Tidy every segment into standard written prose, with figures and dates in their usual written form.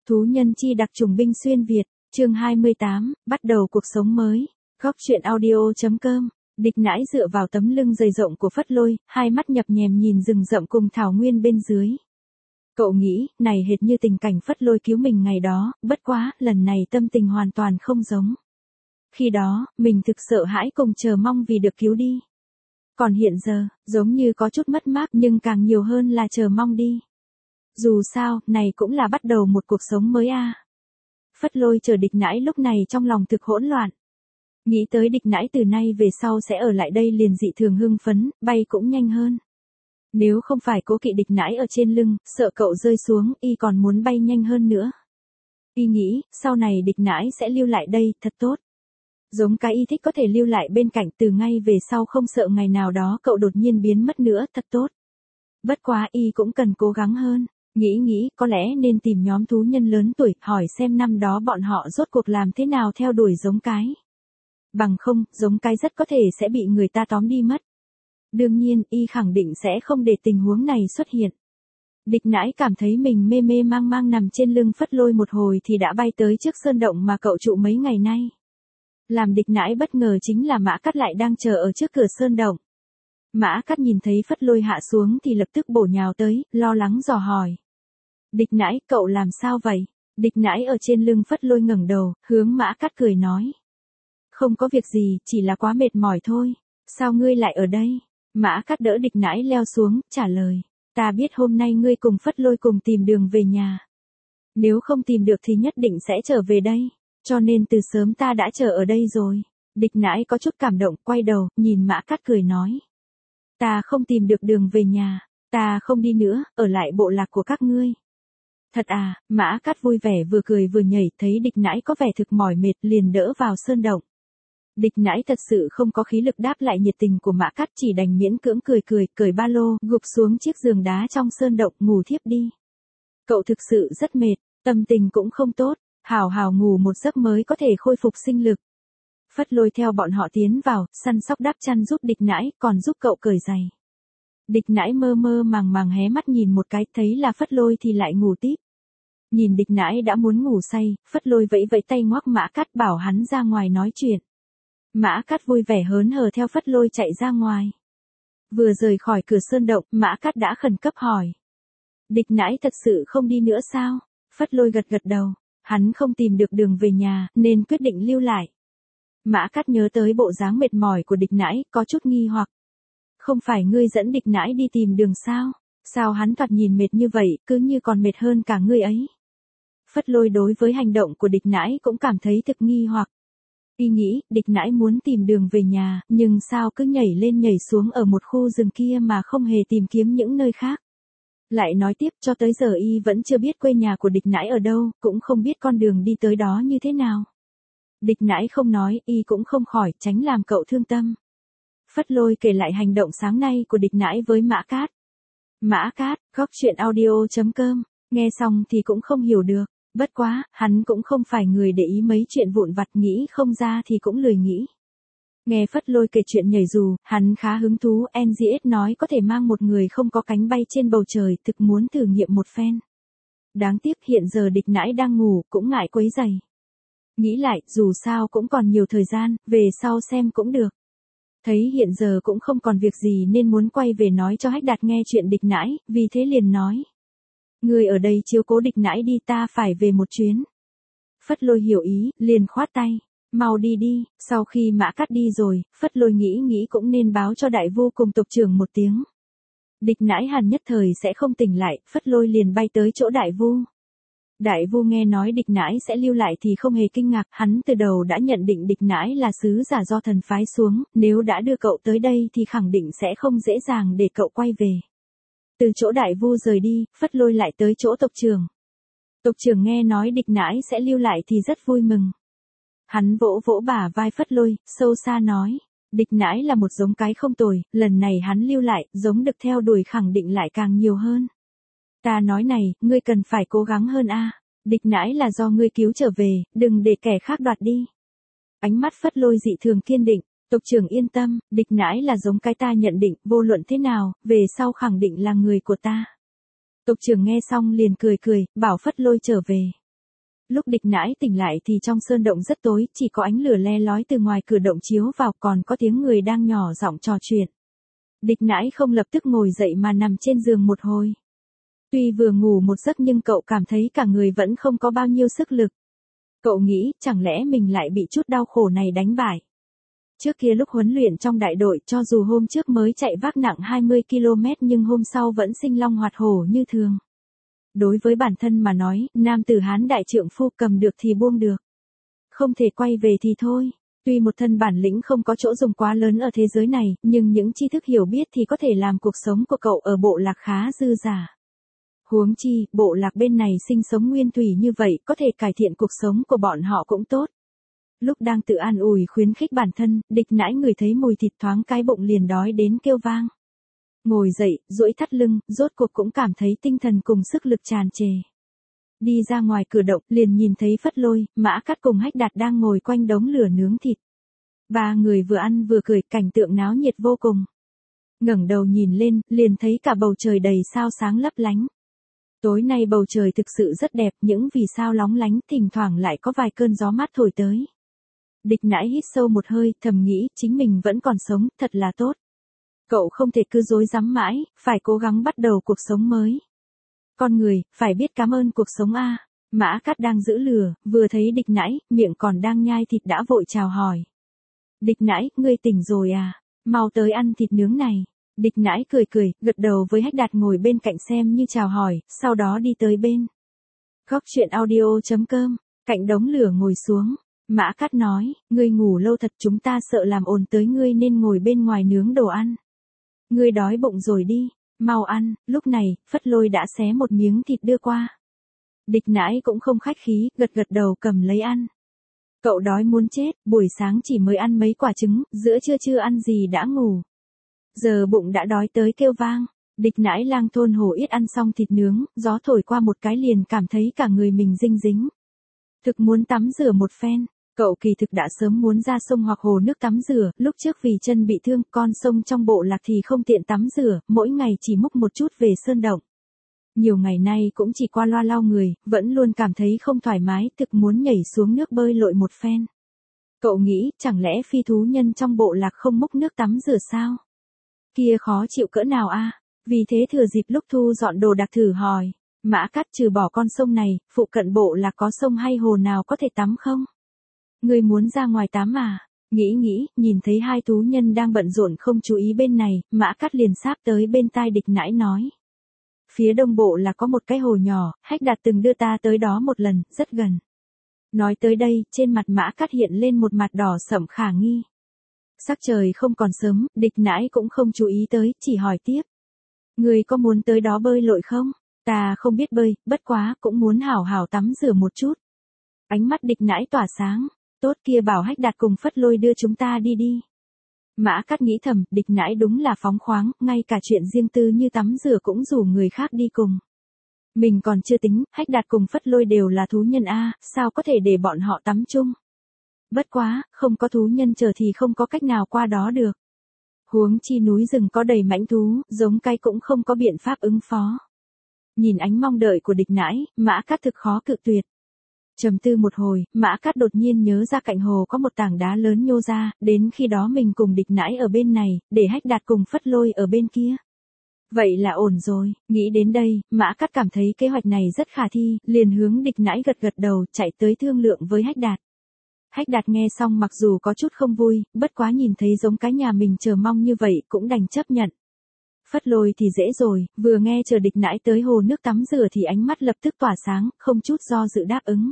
Thú nhân chi đặc trùng binh xuyên Việt, chương 28, bắt đầu cuộc sống mới. Góc truyện audio.com. Địch Nãi dựa vào tấm lưng dày rộng của Phất Lôi, hai mắt nhập nhèm nhìn rừng rậm cùng thảo nguyên bên dưới. Cậu nghĩ, này hệt như tình cảnh Phất Lôi cứu mình ngày đó, bất quá, lần này tâm tình hoàn toàn không giống. Khi đó, mình thực sợ hãi cùng chờ mong vì được cứu đi. Còn hiện giờ, giống như có chút mất mát nhưng càng nhiều hơn là chờ mong đi. Dù sao, này cũng là bắt đầu một cuộc sống mới a. Phất Lôi chờ Địch Nãi lúc này trong lòng thực hỗn loạn. Nghĩ tới Địch Nãi từ nay về sau sẽ ở lại đây liền dị thường hưng phấn, bay cũng nhanh hơn. Nếu không phải cố kỵ Địch Nãi ở trên lưng, sợ cậu rơi xuống, y còn muốn bay nhanh hơn nữa. Y nghĩ, sau này Địch Nãi sẽ lưu lại đây, thật tốt. Giống cái y thích có thể lưu lại bên cạnh từ ngay về sau không sợ ngày nào đó cậu đột nhiên biến mất nữa, thật tốt. Bất quá y cũng cần cố gắng hơn. Nghĩ có lẽ nên tìm nhóm thú nhân lớn tuổi, hỏi xem năm đó bọn họ rốt cuộc làm thế nào theo đuổi giống cái. Bằng không, giống cái rất có thể sẽ bị người ta tóm đi mất. Đương nhiên, y khẳng định sẽ không để tình huống này xuất hiện. Địch Nãi cảm thấy mình mê mê mang mang nằm trên lưng Phất Lôi một hồi thì đã bay tới trước sơn động mà cậu trụ mấy ngày nay. Làm Địch Nãi bất ngờ chính là Mã Cắt lại đang chờ ở trước cửa sơn động. Mã Cắt nhìn thấy Phất Lôi hạ xuống thì lập tức bổ nhào tới, lo lắng dò hỏi. Địch Nãi, cậu làm sao vậy? Địch Nãi ở trên lưng Phất Lôi ngẩng đầu, hướng Mã Cắt cười nói. Không có việc gì, chỉ là quá mệt mỏi thôi. Sao ngươi lại ở đây? Mã Cắt đỡ Địch Nãi leo xuống, trả lời. Ta biết hôm nay ngươi cùng Phất Lôi cùng tìm đường về nhà. Nếu không tìm được thì nhất định sẽ trở về đây. Cho nên từ sớm ta đã chờ ở đây rồi. Địch Nãi có chút cảm động, quay đầu, nhìn Mã Cắt cười nói. Ta không tìm được đường về nhà. Ta không đi nữa, ở lại bộ lạc của các ngươi. Thật à, Mã Cắt vui vẻ vừa cười vừa nhảy, thấy Địch Nãi có vẻ thực mỏi mệt liền đỡ vào sơn động. Địch Nãi thật sự không có khí lực đáp lại nhiệt tình của Mã Cắt, chỉ đành miễn cưỡng cởi ba lô, gục xuống chiếc giường đá trong sơn động, ngủ thiếp đi. Cậu thực sự rất mệt, tâm tình cũng không tốt, hào ngủ một giấc mới có thể khôi phục sinh lực. Phất Lôi theo bọn họ tiến vào, săn sóc đắp chăn giúp Địch Nãi, còn giúp cậu cởi giày. Địch Nãi mơ màng hé mắt nhìn một cái, thấy là Phất Lôi thì lại ngủ tiếp. Nhìn Địch Nãi đã muốn ngủ say, Phất Lôi vẫy tay ngoắc Mã Cắt bảo hắn ra ngoài nói chuyện. Mã Cắt vui vẻ hớn hở theo Phất Lôi chạy ra ngoài. Vừa rời khỏi cửa sơn động, Mã Cắt đã khẩn cấp hỏi. Địch Nãi thật sự không đi nữa sao? Phất Lôi gật đầu, hắn không tìm được đường về nhà, nên quyết định lưu lại. Mã Cắt nhớ tới bộ dáng mệt mỏi của Địch Nãi, có chút nghi hoặc. Không phải ngươi dẫn Địch Nãi đi tìm đường sao? Sao hắn thoạt nhìn mệt như vậy, cứ như còn mệt hơn cả ngươi ấy? Phất Lôi đối với hành động của Địch Nãi cũng cảm thấy thực nghi hoặc. Y nghĩ, Địch Nãi muốn tìm đường về nhà, nhưng sao cứ nhảy lên nhảy xuống ở một khu rừng kia mà không hề tìm kiếm những nơi khác. Lại nói tiếp, cho tới giờ y vẫn chưa biết quê nhà của Địch Nãi ở đâu, cũng không biết con đường đi tới đó như thế nào. Địch Nãi không nói, y cũng không khỏi, tránh làm cậu thương tâm. Phất Lôi kể lại hành động sáng nay của Địch Nãi với Mã Cát. Mã Cát, góc truyện audio.com, nghe xong thì cũng không hiểu được. Bất quá, hắn cũng không phải người để ý mấy chuyện vụn vặt, nghĩ không ra thì cũng lười nghĩ. Nghe Phất Lôi kể chuyện nhảy dù, hắn khá hứng thú, NGS nói có thể mang một người không có cánh bay trên bầu trời, thực muốn thử nghiệm một phen. Đáng tiếc hiện giờ Địch Nãi đang ngủ, cũng ngại quấy rầy. Nghĩ lại, dù sao cũng còn nhiều thời gian, về sau xem cũng được. Thấy hiện giờ cũng không còn việc gì nên muốn quay về nói cho Hách Đạt nghe chuyện Địch Nãi, vì thế liền nói. Người ở đây chiếu cố Địch Nãi đi, ta phải về một chuyến. Phất Lôi hiểu ý, liền khoát tay. Mau đi đi, sau khi Mã Cắt đi rồi, Phất Lôi nghĩ cũng nên báo cho đại vu cùng tộc trưởng một tiếng. Địch Nãi hẳn nhất thời sẽ không tỉnh lại, Phất Lôi liền bay tới chỗ đại vu. Đại vu nghe nói Địch Nãi sẽ lưu lại thì không hề kinh ngạc, hắn từ đầu đã nhận định Địch Nãi là sứ giả do thần phái xuống, nếu đã đưa cậu tới đây thì khẳng định sẽ không dễ dàng để cậu quay về. Từ chỗ đại vu rời đi, Phất Lôi lại tới chỗ tộc trưởng. Tộc trưởng nghe nói Địch Nãi sẽ lưu lại thì rất vui mừng. Hắn vỗ bả vai Phất Lôi, sâu xa nói. Địch Nãi là một giống cái không tồi, lần này hắn lưu lại, giống được theo đuổi khẳng định lại càng nhiều hơn. Ta nói này, ngươi cần phải cố gắng hơn a. Địch Nãi là do ngươi cứu trở về, đừng để kẻ khác đoạt đi. Ánh mắt Phất Lôi dị thường kiên định. Tộc trưởng yên tâm, Địch Nãi là giống cái ta nhận định, vô luận thế nào, về sau khẳng định là người của ta. Tộc trưởng nghe xong liền cười, bảo Phất Lôi trở về. Lúc địch nãi tỉnh lại thì trong sơn động rất tối, chỉ có ánh lửa le lói từ ngoài cửa động chiếu vào, còn có tiếng người đang nhỏ giọng trò chuyện. Địch nãi không lập tức ngồi dậy mà nằm trên giường một hồi. Tuy vừa ngủ một giấc nhưng cậu cảm thấy cả người vẫn không có bao nhiêu sức lực. Cậu nghĩ chẳng lẽ mình lại bị chút đau khổ này đánh bại. Trước kia lúc huấn luyện trong đại đội, cho dù hôm trước mới chạy vác nặng 20 km nhưng hôm sau vẫn sinh long hoạt hổ như thường. Đối với bản thân mà nói, nam tử Hán đại trượng phu cầm được thì buông được. Không thể quay về thì thôi. Tuy một thân bản lĩnh không có chỗ dùng quá lớn ở thế giới này, nhưng những tri thức hiểu biết thì có thể làm cuộc sống của cậu ở bộ lạc khá dư dả. Huống chi, bộ lạc bên này sinh sống nguyên thủy như vậy, có thể cải thiện cuộc sống của bọn họ cũng tốt. Lúc đang tự an ủi khuyến khích bản thân, địch nãi ngửi thấy mùi thịt thoáng cái bụng liền đói đến kêu vang. Ngồi dậy, duỗi thắt lưng, rốt cuộc cũng cảm thấy tinh thần cùng sức lực tràn trề. Đi ra ngoài cửa động, liền nhìn thấy Phất Lôi, Mã Cắt cùng Hách Đạt đang ngồi quanh đống lửa nướng thịt. Ba người vừa ăn vừa cười, cảnh tượng náo nhiệt vô cùng. Ngẩng đầu nhìn lên, liền thấy cả bầu trời đầy sao sáng lấp lánh. Tối nay bầu trời thực sự rất đẹp, những vì sao lóng lánh, thỉnh thoảng lại có vài cơn gió mát thổi tới. Địch nãi hít sâu một hơi, thầm nghĩ, chính mình vẫn còn sống, thật là tốt. Cậu không thể cứ rối rắm mãi, phải cố gắng bắt đầu cuộc sống mới. Con người, phải biết cảm ơn cuộc sống a. Mã Cắt đang giữ lửa, vừa thấy địch nãi, miệng còn đang nhai thịt đã vội chào hỏi. Địch nãi, ngươi tỉnh rồi à? Mau tới ăn thịt nướng này. Địch nãi cười cười, gật đầu với Hách Đạt ngồi bên cạnh xem như chào hỏi, sau đó đi tới bên. Góc truyện audio.com, cạnh đống lửa ngồi xuống. Mã Cắt nói, ngươi ngủ lâu thật, chúng ta sợ làm ồn tới ngươi nên ngồi bên ngoài nướng đồ ăn. Ngươi đói bụng rồi đi, mau ăn. Lúc này, Phất Lôi đã xé một miếng thịt đưa qua. Địch nãi cũng không khách khí, gật gật đầu cầm lấy ăn. Cậu đói muốn chết, buổi sáng chỉ mới ăn mấy quả trứng, giữa trưa chưa ăn gì đã ngủ. Giờ bụng đã đói tới kêu vang. Địch nãi lang thôn hổ yết ăn xong thịt nướng, gió thổi qua một cái liền cảm thấy cả người mình dinh dính. Thực muốn tắm rửa một phen. Cậu kỳ thực đã sớm muốn ra sông hoặc hồ nước tắm rửa, lúc trước vì chân bị thương, con sông trong bộ lạc thì không tiện tắm rửa, mỗi ngày chỉ múc một chút về sơn động. Nhiều ngày nay cũng chỉ qua loa lau người, vẫn luôn cảm thấy không thoải mái, thực muốn nhảy xuống nước bơi lội một phen. Cậu nghĩ, chẳng lẽ phi thú nhân trong bộ lạc không múc nước tắm rửa sao? Kia khó chịu cỡ nào a? Vì thế thừa dịp lúc thu dọn đồ đạc thử hỏi, Mã Cắt trừ bỏ con sông này, phụ cận bộ lạc có sông hay hồ nào có thể tắm không? Ngươi muốn ra ngoài tắm à? Nghĩ, nhìn thấy hai thú nhân đang bận rộn không chú ý bên này, Mã Cắt liền sáp tới bên tai địch nãi nói. Phía đông bộ là có một cái hồ nhỏ, Hách Đạt từng đưa ta tới đó một lần, rất gần. Nói tới đây, trên mặt Mã Cắt hiện lên một mặt đỏ sẫm khả nghi. Sắc trời không còn sớm, địch nãi cũng không chú ý tới, chỉ hỏi tiếp. Ngươi có muốn tới đó bơi lội không? Ta không biết bơi, bất quá, cũng muốn hảo hảo tắm rửa một chút. Ánh mắt địch nãi tỏa sáng. Tốt kia bảo Hách Đạt cùng Phất Lôi đưa chúng ta đi đi. Mã Cắt nghĩ thầm, địch nãi đúng là phóng khoáng, ngay cả chuyện riêng tư như tắm rửa cũng rủ người khác đi cùng. Mình còn chưa tính, Hách Đạt cùng Phất Lôi đều là thú nhân a, sao có thể để bọn họ tắm chung. Bất quá, không có thú nhân chờ thì không có cách nào qua đó được. Huống chi núi rừng có đầy mãnh thú, giống cái cũng không có biện pháp ứng phó. Nhìn ánh mong đợi của địch nãi, Mã Cắt thực khó cự tuyệt. Trầm tư một hồi, Mã Cắt đột nhiên nhớ ra cạnh hồ có một tảng đá lớn nhô ra, đến khi đó mình cùng địch nãi ở bên này, để Hách Đạt cùng Phất Lôi ở bên kia. Vậy là ổn rồi, nghĩ đến đây, Mã Cắt cảm thấy kế hoạch này rất khả thi, liền hướng địch nãi gật gật đầu, chạy tới thương lượng với Hách Đạt. Hách Đạt nghe xong mặc dù có chút không vui, bất quá nhìn thấy giống cái nhà mình chờ mong như vậy, cũng đành chấp nhận. Phất Lôi thì dễ rồi, vừa nghe chờ địch nãi tới hồ nước tắm rửa thì ánh mắt lập tức tỏa sáng, không chút do dự đáp ứng.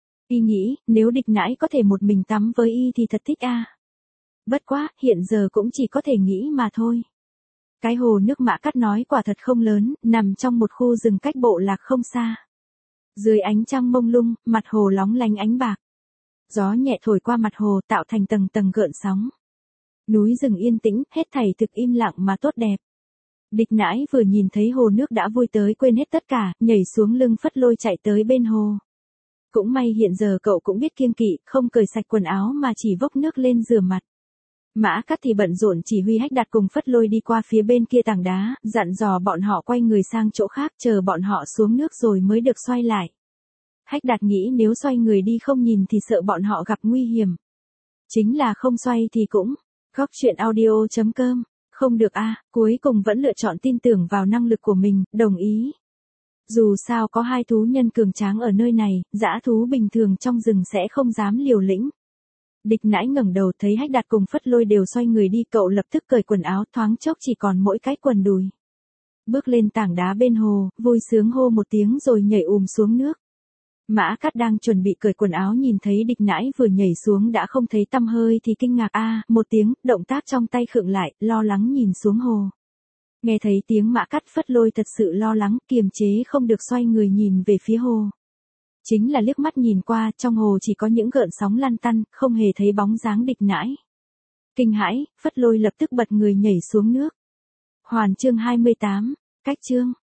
Y nghĩ, nếu địch nãi có thể một mình tắm với y thì thật thích a. Bất quá, hiện giờ cũng chỉ có thể nghĩ mà thôi. Cái hồ nước Mã Cắt nói quả thật không lớn, nằm trong một khu rừng cách bộ lạc không xa. Dưới ánh trăng mông lung, mặt hồ lóng lánh ánh bạc. Gió nhẹ thổi qua mặt hồ tạo thành tầng tầng gợn sóng. Núi rừng yên tĩnh, hết thảy thực im lặng mà tốt đẹp. Địch nãi vừa nhìn thấy hồ nước đã vui tới quên hết tất cả, nhảy xuống lưng Phất Lôi chạy tới bên hồ. Cũng may hiện giờ cậu cũng biết kiêng kỵ, không cởi sạch quần áo mà chỉ vốc nước lên rửa mặt. Mã Cắt thì bận rộn chỉ huy Hách Đạt cùng Phất Lôi đi qua phía bên kia tảng đá, dặn dò bọn họ quay người sang chỗ khác chờ bọn họ xuống nước rồi mới được xoay lại. Hách Đạt nghĩ nếu xoay người đi không nhìn thì sợ bọn họ gặp nguy hiểm. Chính là không xoay thì cũng. Góc chuyện audio.com. Không được a, cuối cùng vẫn lựa chọn tin tưởng vào năng lực của mình, đồng ý. Dù sao có hai thú nhân cường tráng ở nơi này, dã thú bình thường trong rừng sẽ không dám liều lĩnh. Địch Nãi ngẩng đầu thấy Hách Đạt cùng Phất Lôi đều xoay người đi, cậu lập tức cởi quần áo, thoáng chốc chỉ còn mỗi cái quần đùi. Bước lên tảng đá bên hồ, vui sướng hô một tiếng rồi nhảy xuống nước. Mã Cát đang chuẩn bị cởi quần áo nhìn thấy Địch Nãi vừa nhảy xuống đã không thấy tăm hơi thì kinh ngạc một tiếng, động tác trong tay khựng lại, lo lắng nhìn xuống hồ. Nghe thấy tiếng Mã Cát, Phất Lôi thật sự lo lắng, kiềm chế không được xoay người nhìn về phía hồ. Chính là liếc mắt nhìn qua, trong hồ chỉ có những gợn sóng lăn tăn, không hề thấy bóng dáng Địch Nãi. Kinh hãi, Phất Lôi lập tức bật người nhảy xuống nước. Hoàn chương 28, cách chương.